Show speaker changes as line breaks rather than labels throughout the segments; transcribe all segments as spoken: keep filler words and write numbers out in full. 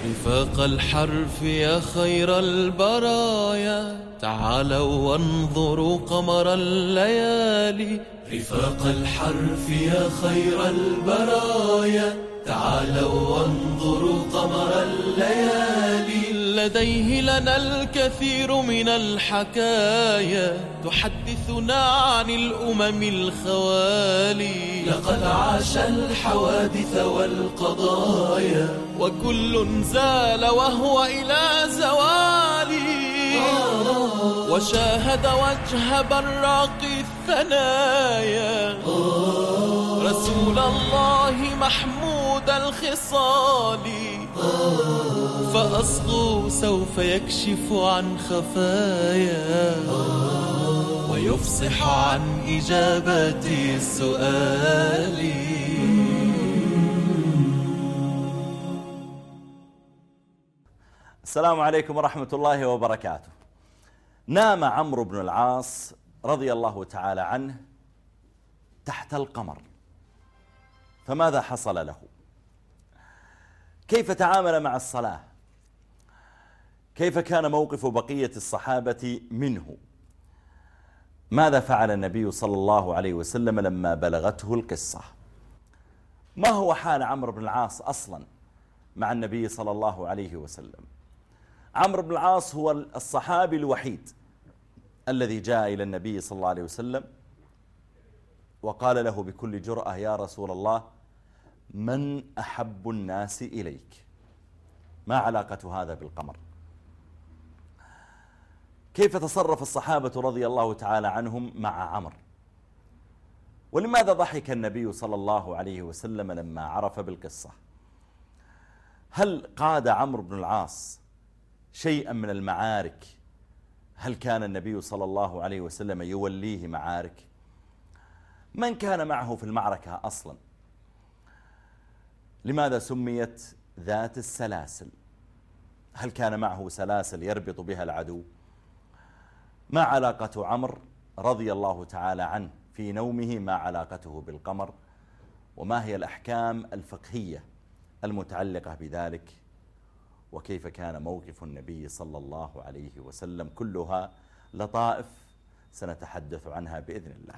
رفاق الحرف يا خير البرايا تعالوا وانظروا قمر الليالي. رفاق الحرف يا خير البرايا تعالوا وانظروا قمر الليالي. لديه لنا الكثير من الحكايا تحدثنا عن الأمم الخوالي. لقد عاش الحوادث والقضايا وكل زال وهو إلى زوالي. وشاهد وجه براق الثنايا رسول الله محمود الخصال. فأصغوا سوف يكشف عن خفايا ويفصح عن إجابة السؤال.
السلام عليكم ورحمة الله وبركاته. نام عمرو بن العاص رضي الله تعالى عنه تحت القمر، فماذا حصل له؟ كيف تعامل مع الصلاة؟ كيف كان موقف بقية الصحابة منه؟ ماذا فعل النبي صلى الله عليه وسلم لما بلغته القصة؟ ما هو حال عمرو بن العاص أصلا مع النبي صلى الله عليه وسلم؟ عمرو بن العاص هو الصحابي الوحيد الذي جاء إلى النبي صلى الله عليه وسلم وقال له بكل جرأة: يا رسول الله، من أحب الناس إليك؟ ما علاقة هذا بالقمر؟ كيف تصرف الصحابة رضي الله تعالى عنهم مع عمرو؟ ولماذا ضحك النبي صلى الله عليه وسلم لما عرف بالقصة؟ هل قاد عمرو بن العاص شيئا من المعارك؟ هل كان النبي صلى الله عليه وسلم يوليه معارك؟ من كان معه في المعركة أصلا؟ لماذا سميت ذات السلاسل؟ هل كان معه سلاسل يربط بها العدو؟ ما علاقة عمرو رضي الله تعالى عنه في نومه ما علاقته بالقمر؟ وما هي الأحكام الفقهية المتعلقة بذلك؟ وكيف كان موقف النبي صلى الله عليه وسلم؟ كلها لطائف سنتحدث عنها بإذن الله.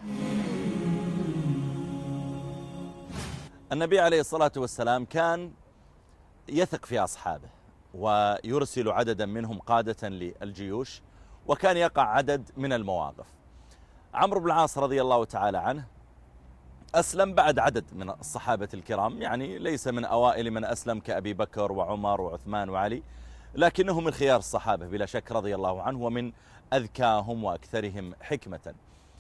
النبي عليه الصلاة والسلام كان يثق في أصحابه ويرسل عددا منهم قادة للجيوش، وكان يقع عدد من المواقف. عمرو بن العاص رضي الله تعالى عنه أسلم بعد عدد من الصحابة الكرام، يعني ليس من أوائل من أسلم كأبي بكر وعمر وعثمان وعلي، لكنه من خيار الصحابة بلا شك رضي الله عنه، ومن أذكاهم وأكثرهم حكمة.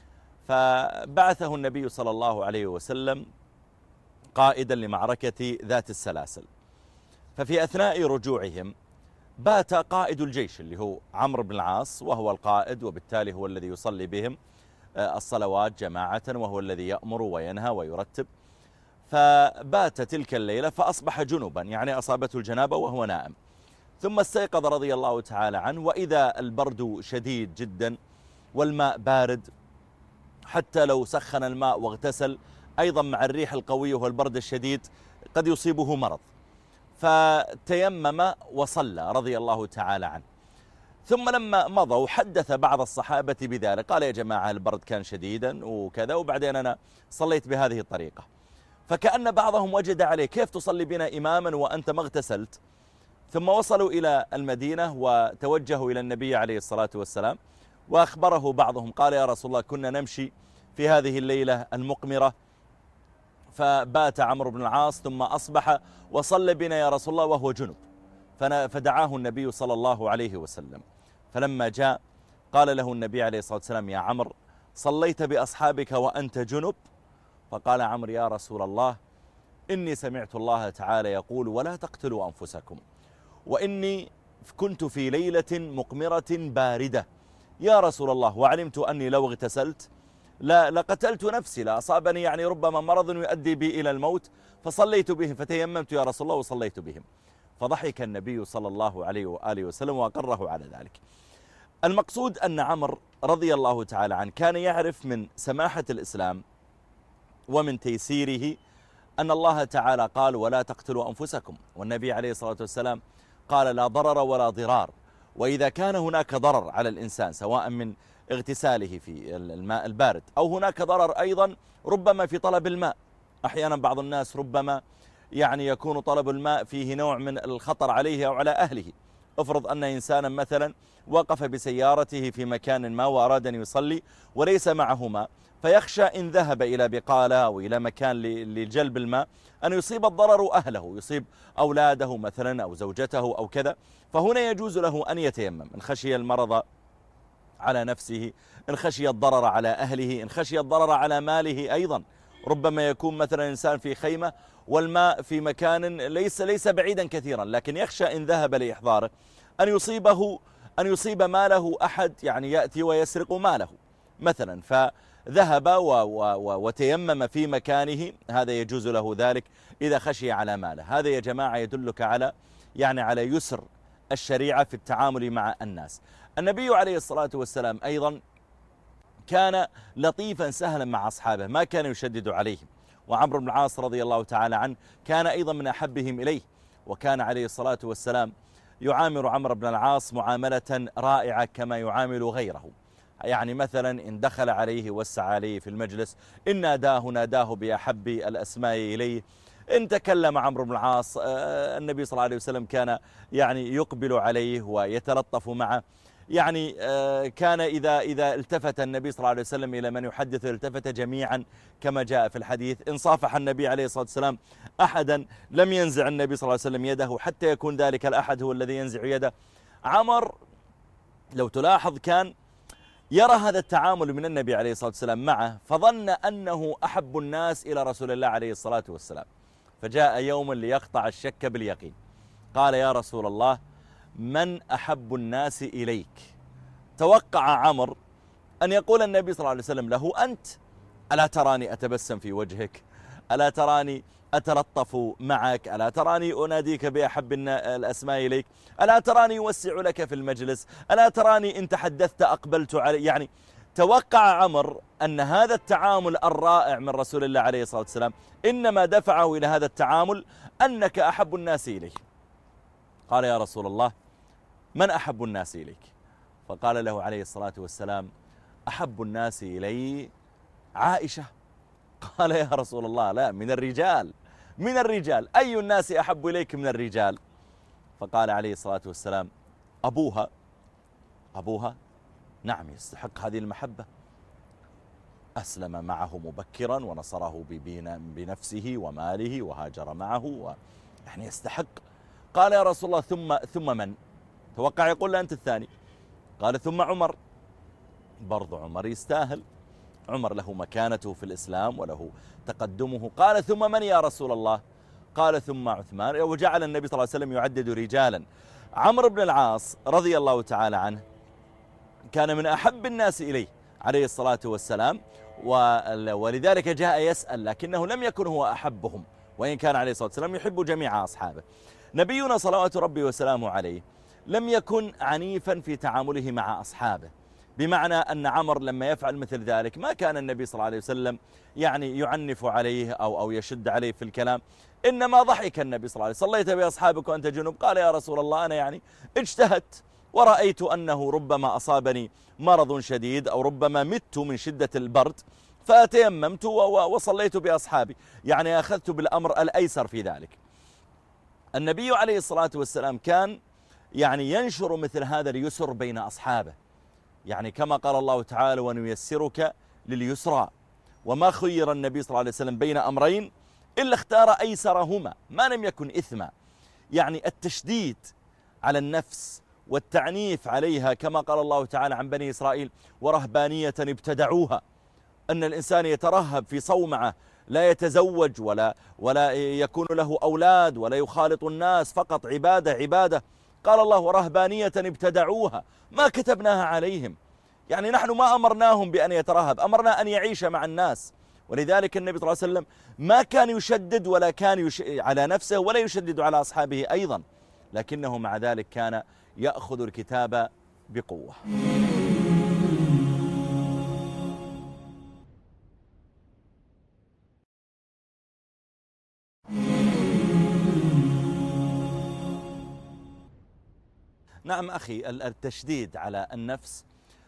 فبعثه النبي صلى الله عليه وسلم قائدا لمعركة ذات السلاسل. ففي أثناء رجوعهم بات قائد الجيش اللي هو عمرو بن العاص، وهو القائد وبالتالي هو الذي يصلي بهم الصلوات جماعة، وهو الذي يأمر وينهى ويرتب. فبات تلك الليلة فأصبح جنوبا، يعني أصابته الجنابة وهو نائم. ثم استيقظ رضي الله تعالى عنه وإذا البرد شديد جدا والماء بارد، حتى لو سخن الماء واغتسل أيضا مع الريح القوية والبرد الشديد قد يصيبه مرض. فتيمم وصلى رضي الله تعالى عنه. ثم لما مضوا حدث بعض الصحابة بذلك، قال: يا جماعة البرد كان شديدا وكذا، وبعدين أنا صليت بهذه الطريقة. فكأن بعضهم وجد عليه: كيف تصلي بنا إماما وأنت ما اغتسلت؟ ثم وصلوا إلى المدينة وتوجهوا إلى النبي عليه الصلاة والسلام، وأخبره بعضهم قال: يا رسول الله، كنا نمشي في هذه الليلة المقمرة فبات عمرو بن العاص ثم أصبح وصلى بنا يا رسول الله وهو جنب. فدعاه النبي صلى الله عليه وسلم. فلما جاء قال له النبي عليه الصلاة والسلام: يا عمرو، صليت بأصحابك وأنت جنب؟ فقال عمرو: يا رسول الله، إني سمعت الله تعالى يقول: ولا تقتلوا أنفسكم، وإني كنت في ليلة مقمرة باردة يا رسول الله، وعلمت أني لو اغتسلت لا لقتلت نفسي، لا أصابني يعني ربما مرض يؤدي بي إلى الموت، فصليت بهم، فتيممت يا رسول الله وصليت بهم. فضحك النبي صلى الله عليه وآله وسلم وأقره على ذلك. المقصود أن عمرو رضي الله تعالى عنه كان يعرف من سماحة الإسلام ومن تيسيره أن الله تعالى قال: ولا تقتلوا أنفسكم، والنبي عليه الصلاة والسلام قال لا ضرر ولا ضرار. وإذا كان هناك ضرر على الإنسان سواء من اغتساله في الماء البارد أو هناك ضرر أيضا ربما في طلب الماء، أحيانا بعض الناس ربما يعني يكون طلب الماء فيه نوع من الخطر عليه أو على أهله. افرض أن إنسانا مثلا وقف بسيارته في مكان ما وأراد أن يصلي وليس معه ماء، فيخشى إن ذهب إلى بقالة أو إلى مكان لجلب الماء أن يصيب الضرر أهله، يصيب أولاده مثلا أو زوجته أو كذا. فهنا يجوز له أن يتيمم إن خشي المرض على نفسه، إن خشي الضرر على أهله، إن خشي الضرر على ماله أيضا. ربما يكون مثلا إنسان في خيمة والماء في مكان ليس ليس بعيدا كثيرا، لكن يخشى إن ذهب لإحضاره أن يصيبه أن يصيب ماله أحد يعني يأتي ويسرق ماله مثلا، فذهب و و وتيمم في مكانه، هذا يجوز له ذلك إذا خشي على ماله. هذا يا جماعة يدلك على يعني على يسر الشريعة في التعامل مع الناس. النبي عليه الصلاة والسلام أيضا كان لطيفا سهلا مع أصحابه، ما كان يشدد عليهم. وعمرو بن العاص رضي الله تعالى عنه كان أيضا من أحبهم إليه، وكان عليه الصلاة والسلام يعامل عمرو بن العاص معاملة رائعة كما يعامل غيره. يعني مثلا إن دخل عليه وسع عليه في المجلس، إن ناداه ناداه بأحب الأسماء إليه. إن تكلم عمرو بن العاص النبي صلى الله عليه وسلم كان يعني يقبل عليه ويتلطف معه. يعني كان إذا إذا التفت النبي صلى الله عليه وسلم إلى من يحدث التفت جميعا كما جاء في الحديث. إن صافح النبي عليه الصلاة والسلام أحدا لم ينزع النبي صلى الله عليه وسلم يده حتى يكون ذلك الأحد هو الذي ينزع يده. عمر لو تلاحظ كان يرى هذا التعامل من النبي عليه الصلاة والسلام معه، فظن أنه أحب الناس إلى رسول الله عليه الصلاة والسلام. فجاء يوم ليقطع الشك باليقين، قال يا رسول الله من أحب الناس إليك؟ توقع عمر أن يقول النبي صلى الله عليه وسلم له أنت، ألا تراني أتبسم في وجهك؟ ألا تراني أتلطف معك؟ ألا تراني أناديك بأحب الأسماء إليك؟ ألا تراني أوسع لك في المجلس؟ ألا تراني إن تحدثت أقبلت علي؟ يعني توقع عمر أن هذا التعامل الرائع من رسول الله عليه الصلاة والسلام إنما دفعه إلى هذا التعامل أنك أحب الناس إليه. قال يا رسول الله من أحب الناس إليك؟ فقال له عليه الصلاة والسلام أحب الناس إلي عائشة. قال يا رسول الله لا، من الرجال، من الرجال أي الناس أحب إليك من الرجال؟ فقال عليه الصلاة والسلام أبوها. أبوها نعم يستحق هذه المحبة، أسلم معه مبكرا ونصره بنفسه وماله وهاجر معه و... يعني يستحق. قال يا رسول الله ثم ثم من؟ توقع يقول له أنت الثاني. قال ثم عمر. برضو عمر يستاهل، عمر له مكانته في الإسلام وله تقدمه. قال ثم من يا رسول الله؟ قال ثم عثمان. وجعل النبي صلى الله عليه وسلم يعدد رجالا. عمرو بن العاص رضي الله تعالى عنه كان من أحب الناس إليه عليه الصلاة والسلام، ولذلك جاء يسأل، لكنه لم يكن هو أحبهم، وإن كان عليه الصلاة والسلام يحب جميع أصحابه. نبينا صلوات ربي وسلامه عليه لم يكن عنيفا في تعامله مع أصحابه، بمعنى أن عمر لما يفعل مثل ذلك ما كان النبي صلى الله عليه وسلم يعني يعنف عليه أو, أو يشد عليه في الكلام، إنما ضحك النبي صلى الله عليه وسلم. صليت بأصحابك وأنت جنوب؟ قال يا رسول الله أنا يعني اجتهدت ورأيت أنه ربما أصابني مرض شديد أو ربما مت من شدة البرد فتيممت وصليت بأصحابي، يعني أخذت بالأمر الأيسر في ذلك. النبي عليه الصلاة والسلام كان يعني ينشر مثل هذا اليسر بين أصحابه، يعني كما قال الله تعالى ونيسرك لليسرى. وما خير النبي صلى الله عليه وسلم بين أمرين إلا اختار أيسرهما ما لم يكن إثما. يعني التشديد على النفس والتعنيف عليها كما قال الله تعالى عن بني إسرائيل ورهبانية ابتدعوها، أن الإنسان يترهب في صومعة لا يتزوج ولا, ولا يكون له أولاد ولا يخالط الناس، فقط عبادة عبادة. قال الله ورهبانية ابتدعوها ما كتبناها عليهم، يعني نحن ما أمرناهم بأن يترهب، أمرنا أن يعيش مع الناس. ولذلك النبي صلى الله عليه وسلم ما كان يشدد ولا كان يش... على نفسه ولا يشدد على أصحابه أيضا، لكنه مع ذلك كان يأخذ الكتاب بقوة. نعم أخي، التشديد على النفس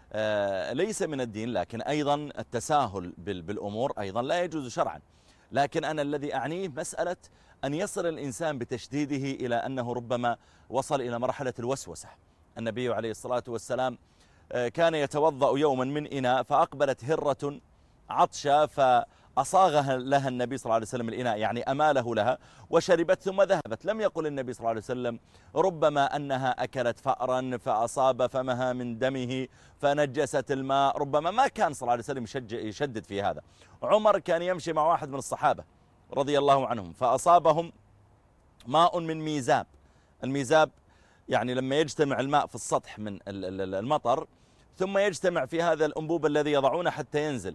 ليس من الدين، لكن أيضا التساهل بالأمور أيضا لا يجوز شرعا. لكن أنا الذي أعنيه مسألة أن يصل الإنسان بتشديده إلى أنه ربما وصل إلى مرحلة الوسوسة. النبي عليه الصلاة والسلام كان يتوضأ يوما من إناء، فأقبلت هرة عطشة فأصاغها لها النبي صلى الله عليه وسلم الإناء، يعني أماله لها، وشربت ثم ذهبت. لم يقل النبي صلى الله عليه وسلم ربما أنها أكلت فأرا فأصاب فمها من دمه فنجست الماء، ربما ما كان صلى الله عليه وسلم يشدد في هذا. عمر كان يمشي مع واحد من الصحابة رضي الله عنهم فأصابهم ماء من ميزاب. الميزاب يعني لما يجتمع الماء في السطح من المطر ثم يجتمع في هذا الأنبوب الذي يضعونه حتى ينزل،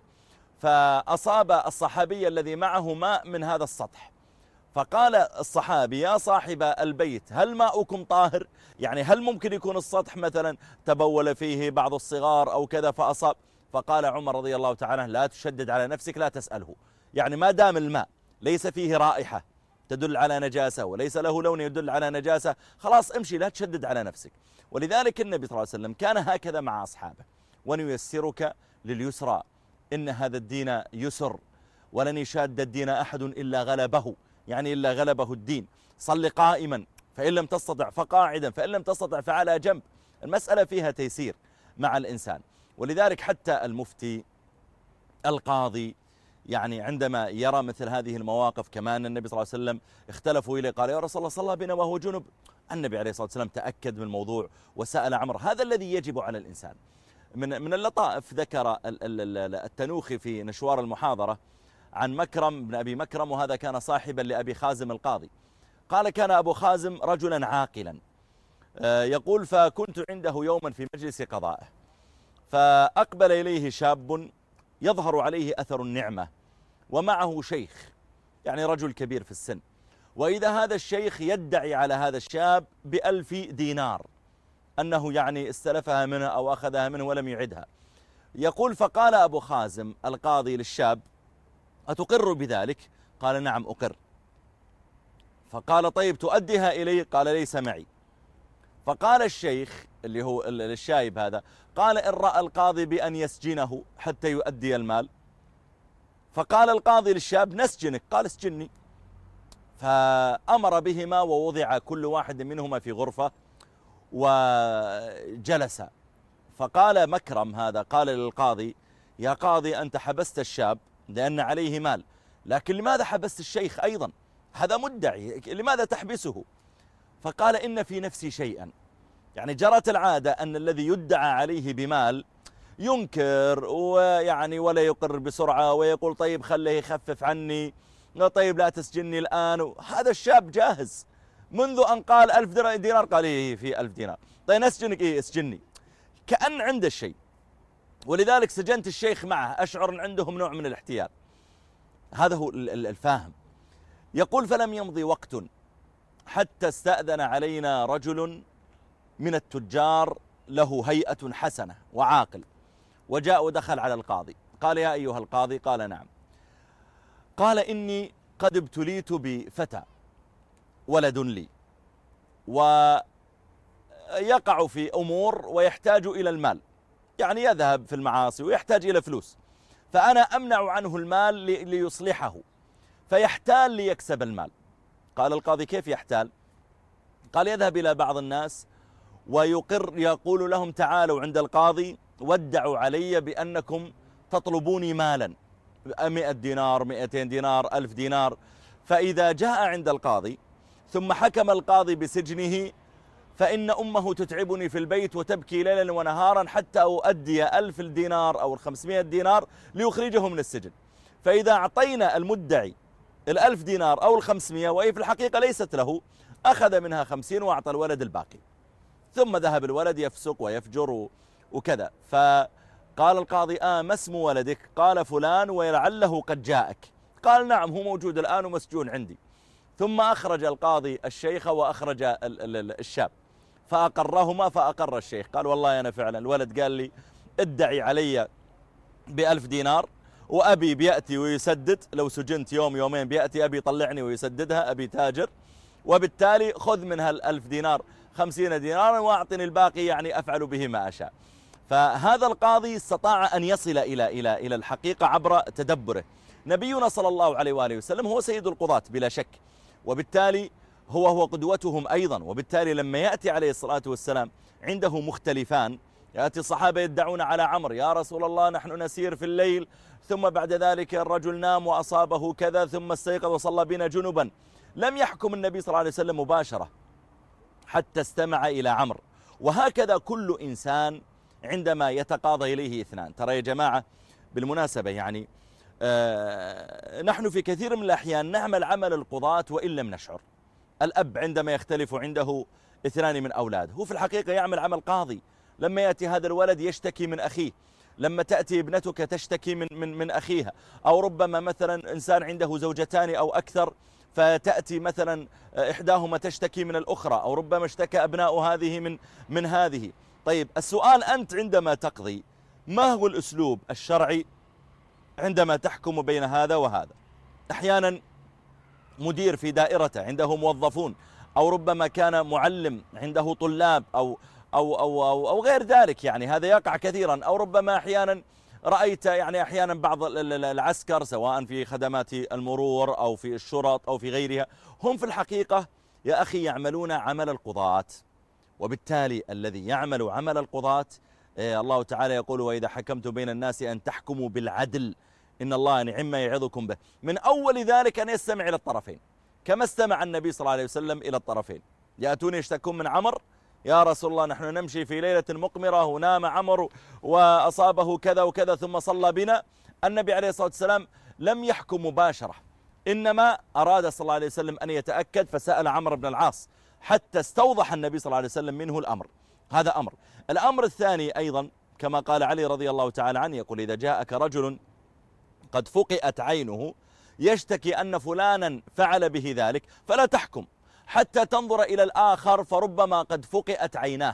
فأصاب الصحابي الذي معه ماء من هذا السطح، فقال الصحابي يا صاحب البيت هل ماؤكم طاهر؟ يعني هل ممكن يكون السطح مثلا تبول فيه بعض الصغار أو كذا فأصاب؟ فقال عمر رضي الله تعالى لا تشدد على نفسك، لا تسأله، يعني ما دام الماء ليس فيه رائحة تدل على نجاسة وليس له لون يدل على نجاسة، خلاص امشي لا تشدد على نفسك. ولذلك النبي صلى الله عليه وسلم كان هكذا مع أصحابه: ونيسرك لليسرى، إن هذا الدين يسر ولن يشاد الدين أحد إلا غلبه، يعني إلا غلبه الدين. صل قائما فإن لم تستطع فقاعدا فإن لم تستطع فعلى جنب. المسألة فيها تيسير مع الإنسان. ولذلك حتى المفتي القاضي يعني عندما يرى مثل هذه المواقف، كمان النبي صلى الله عليه وسلم اختلفوا إليه قال يا رسول الله صلى بنا وهو جنب، النبي عليه الصلاة والسلام تأكد من الموضوع وسأل عمر. هذا الذي يجب على الإنسان. من من اللطائف ذكر التنوخي في نشوار المحاضرة عن مكرم بن أبي مكرم، وهذا كان صاحبا لأبي خازم القاضي. قال كان أبو خازم رجلا عاقلا، يقول فكنت عنده يوما في مجلس قضائه، فأقبل إليه شاب يظهر عليه أثر النعمة ومعه شيخ، يعني رجل كبير في السن، وإذا هذا الشيخ يدعي على هذا الشاب بألف دينار أنه يعني استلفها منه أو أخذها منه ولم يعدها. يقول فقال أبو خازم القاضي للشاب أتقر بذلك؟ قال نعم أقر. فقال طيب تؤديها إلي؟ قال ليس معي. فقال الشيخ اللي هو الشايب هذا قال إن رأى القاضي بأن يسجنه حتى يؤدي المال. فقال القاضي للشاب نسجنك، قال اسجني. فأمر بهما ووضع كل واحد منهما في غرفة وجلس. فقال مكرم هذا قال للقاضي يا قاضي أنت حبست الشاب لأن عليه مال، لكن لماذا حبست الشيخ أيضا؟ هذا مدعي، لماذا تحبسه؟ فقال إن في نفسي شيئا، يعني جرت العادة أن الذي يدعى عليه بمال ينكر ويعني ولا يقر بسرعة ويقول طيب خليه يخفف عني، طيب لا تسجني الآن. هذا الشاب جاهز منذ أن قال ألف دينار قال إيه في ألف دينار، طيب نسجنك إيه اسجني، كأن عنده الشيء. ولذلك سجنت الشيخ معه، أشعر أن عندهم نوع من الاحتيال. هذا هو الفاهم. يقول فلم يمضي وقت حتى استأذن علينا رجل من التجار له هيئة حسنة وعاقل، وجاء ودخل على القاضي. قال يا أيها القاضي؟ قال نعم. قال إني قد ابتليت بفتى ولد لي ويقع في أمور ويحتاج إلى المال، يعني يذهب في المعاصي ويحتاج إلى فلوس، فأنا أمنع عنه المال ليصلحه فيحتال ليكسب المال. قال القاضي كيف يحتال؟ قال يذهب إلى بعض الناس ويقر يقول لهم تعالوا عند القاضي وادعوا علي بأنكم تطلبوني مالا مئة دينار مئتين دينار ألف دينار، فإذا جاء عند القاضي ثم حكم القاضي بسجنه فإن أمه تتعبني في البيت وتبكي ليلا ونهارا حتى أؤدي ألف الدينار أو الخمسمائة دينار ليخرجه من السجن. فإذا أعطينا المدعي الألف دينار أو الخمسمائة وهي في الحقيقة ليست له، أخذ منها خمسين وأعطى الولد الباقي، ثم ذهب الولد يفسق ويفجر وكذا. فقال القاضي آه ما اسم ولدك؟ قال فلان ولعله قد جاءك. قال نعم هو موجود الآن ومسجون عندي. ثم أخرج القاضي الشيخ وأخرج الشاب فأقرهما، فأقر الشيخ قال والله أنا فعلا الولد قال لي ادعي علي بألف دينار وأبي بيأتي ويسدد، لو سجنت يوم يومين بيأتي أبي يطلعني ويسددها، أبي تاجر، وبالتالي خذ منها الألف دينار خمسين دينارا وأعطني الباقي يعني أفعل به ما أشاء. فهذا القاضي استطاع أن يصل إلى إلى إلى الحقيقة عبر تدبره. نبينا صلى الله عليه وآله وسلم هو سيد القضاة بلا شك، وبالتالي هو هو قدوتهم أيضا، وبالتالي لما يأتي عليه الصلاة والسلام عنده مختلفان، يأتي الصحابة يدعون على عمرو يا رسول الله نحن نسير في الليل ثم بعد ذلك الرجل نام وأصابه كذا ثم استيقظ وصلى بنا جنبا. لم يحكم النبي صلى الله عليه وسلم مباشرة حتى استمع إلى عمرو. وهكذا كل إنسان عندما يتقاضى إليه اثنان. ترى يا جماعة بالمناسبة يعني آه نحن في كثير من الأحيان نعمل عمل القضاة وإن لم نشعر. الأب عندما يختلف عنده اثنان من أولاده هو في الحقيقة يعمل عمل قاضي. لما يأتي هذا الولد يشتكي من أخيه، لما تأتي ابنتك تشتكي من, من, من أخيها، أو ربما مثلا إنسان عنده زوجتان أو أكثر فتأتي مثلا إحداهما تشتكي من الأخرى، أو ربما اشتكى أبناء هذه من, من هذه. طيب السؤال أنت عندما تقضي ما هو الأسلوب الشرعي عندما تحكم بين هذا وهذا؟ أحيانا مدير في دائرته عنده موظفون، أو ربما كان معلم عنده طلاب أو أو أو أو, أو غير ذلك، يعني هذا يقع كثيرا. أو ربما أحيانا رأيت يعني أحيانا بعض العسكر سواء في خدمات المرور أو في الشرط أو في غيرها، هم في الحقيقة يا أخي يعملون عمل القضاة. وبالتالي الذي يعمل عمل القضاة الله تعالى يقول وإذا حكمت بين الناس أن تحكموا بالعدل إن الله نعم ما يعظكم به. من أول ذلك أن يستمع إلى الطرفين كما استمع النبي صلى الله عليه وسلم إلى الطرفين. يأتون يشتكون من عمر يا رسول الله نحن نمشي في ليلة مقمرة ونام عمر وأصابه كذا وكذا ثم صلى بنا. النبي عليه الصلاة والسلام لم يحكم مباشرة، إنما أراد صلى الله عليه وسلم أن يتأكد فسأل عمرو بن العاص حتى استوضح النبي صلى الله عليه وسلم منه الأمر. هذا أمر. الأمر الثاني أيضا كما قال علي رضي الله تعالى عنه يقول إذا جاءك رجل قد فقئت عينه يشتكي أن فلانا فعل به ذلك فلا تحكم حتى تنظر إلى الآخر فربما قد فقئت عيناه،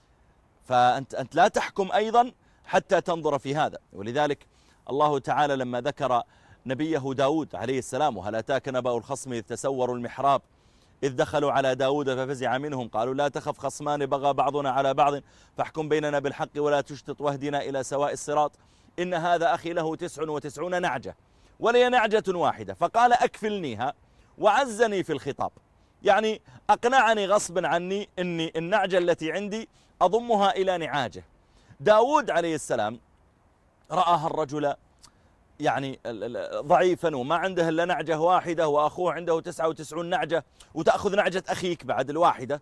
فأنت أنت لا تحكم أيضا حتى تنظر في هذا. ولذلك الله تعالى لما ذكر نبيه داود عليه السلام وهل أتاك نبأ الخصم إذ تسوروا المحراب إذ دخلوا على داود ففزع منهم قالوا لا تخف خصمان بغى بعضنا على بعض فاحكم بيننا بالحق ولا تشتط واهدنا إلى سواء الصراط إن هذا أخي له تسع وتسعون نعجة ولي نعجة واحدة فقال أكفلنيها وعزني في الخطاب، يعني أقنعني غصبا عني أني النعجة التي عندي أضمها إلى نعاجه. داود عليه السلام رآها الرجل يعني ضعيفا وما عنده إلا نعجة واحدة وأخوه عنده تسعة وتسعون نعجة وتأخذ نعجة أخيك بعد الواحدة،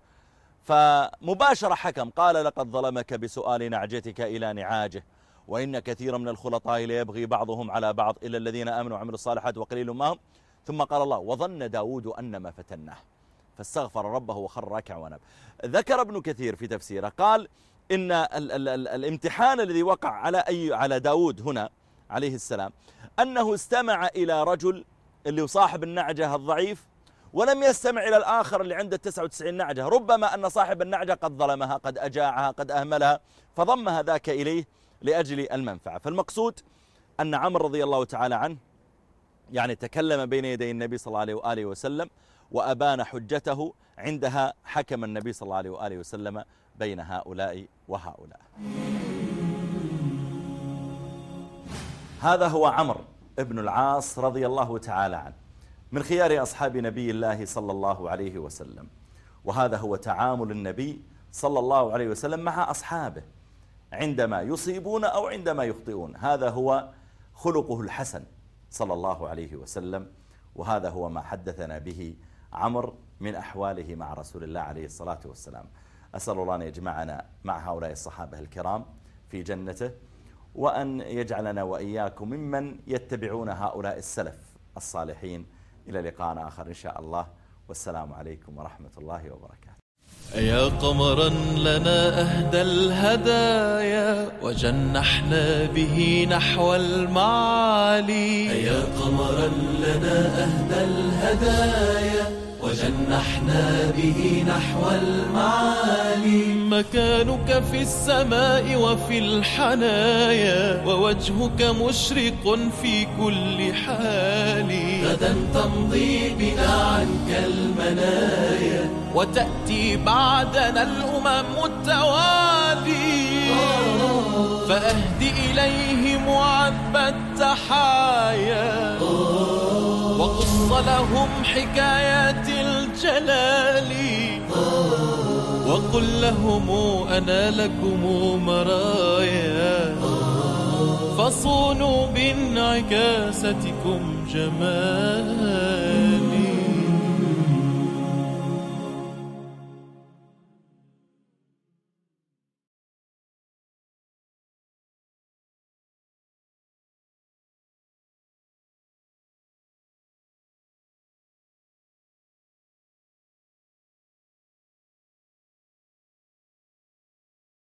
فمباشرة حكم قال لقد ظلمك بسؤال نعجتك إلى نعاجه وإن كثيرا من الخلطاء ليبغي بعضهم على بعض إلا الذين آمنوا وعملوا الصالحات وقليل ما هم. ثم قال الله وظن داود أنما فتناه فاستغفر ربه وخر راكعا وناب. ذكر ابن كثير في تفسيره قال إن ال ال ال الامتحان الذي وقع على أي على داود هنا عليه السلام أنه استمع إلى رجل اللي صاحب النعجة الضعيف ولم يستمع إلى الآخر اللي عنده تسعة وتسعين نعجة، ربما أن صاحب النعجة قد ظلمها قد أجاعها قد أهملها فضمها ذاك إليه لأجل المنفعة. فالمقصود أن عمرو رضي الله تعالى عنه يعني تكلم بين يدي النبي صلى الله عليه وآله وسلم وأبان حجته، عندها حكم النبي صلى الله عليه وآله وسلم بين هؤلاء وهؤلاء. هذا هو عمرو بن العاص رضي الله تعالى عنه من خيار أصحاب نبي الله صلى الله عليه وسلم، وهذا هو تعامل النبي صلى الله عليه وسلم مع أصحابه عندما يصيبون أو عندما يخطئون. هذا هو خلقه الحسن صلى الله عليه وسلم، وهذا هو ما حدثنا به عمرو من أحواله مع رسول الله عليه الصلاة والسلام. أسأل الله أن يجمعنا مع هؤلاء الصحابة الكرام في جنته، وأن يجعلنا وإياكم ممن يتبعون هؤلاء السلف الصالحين. إلى لقاء آخر إن شاء الله، والسلام عليكم ورحمة الله وبركاته.
يا قمرا لنا أهدى الهدايا وجنحنا به نحو المعالي. يا قمرا لنا أهدى الهدايا وجنحنا به نحو المعالي. مكانك في السماء وفي الحنايا ووجهك مشرق في كل حال. غدا تمضي بنا عنك المنايا وتأتي بعدنا الأمم التوالي، فأهدي إليهم عذب التحايا وقص لهم حكايات الجلال، وقل لهم أنا لكم مرايا، فصونوا بانعكاستكم جمالي.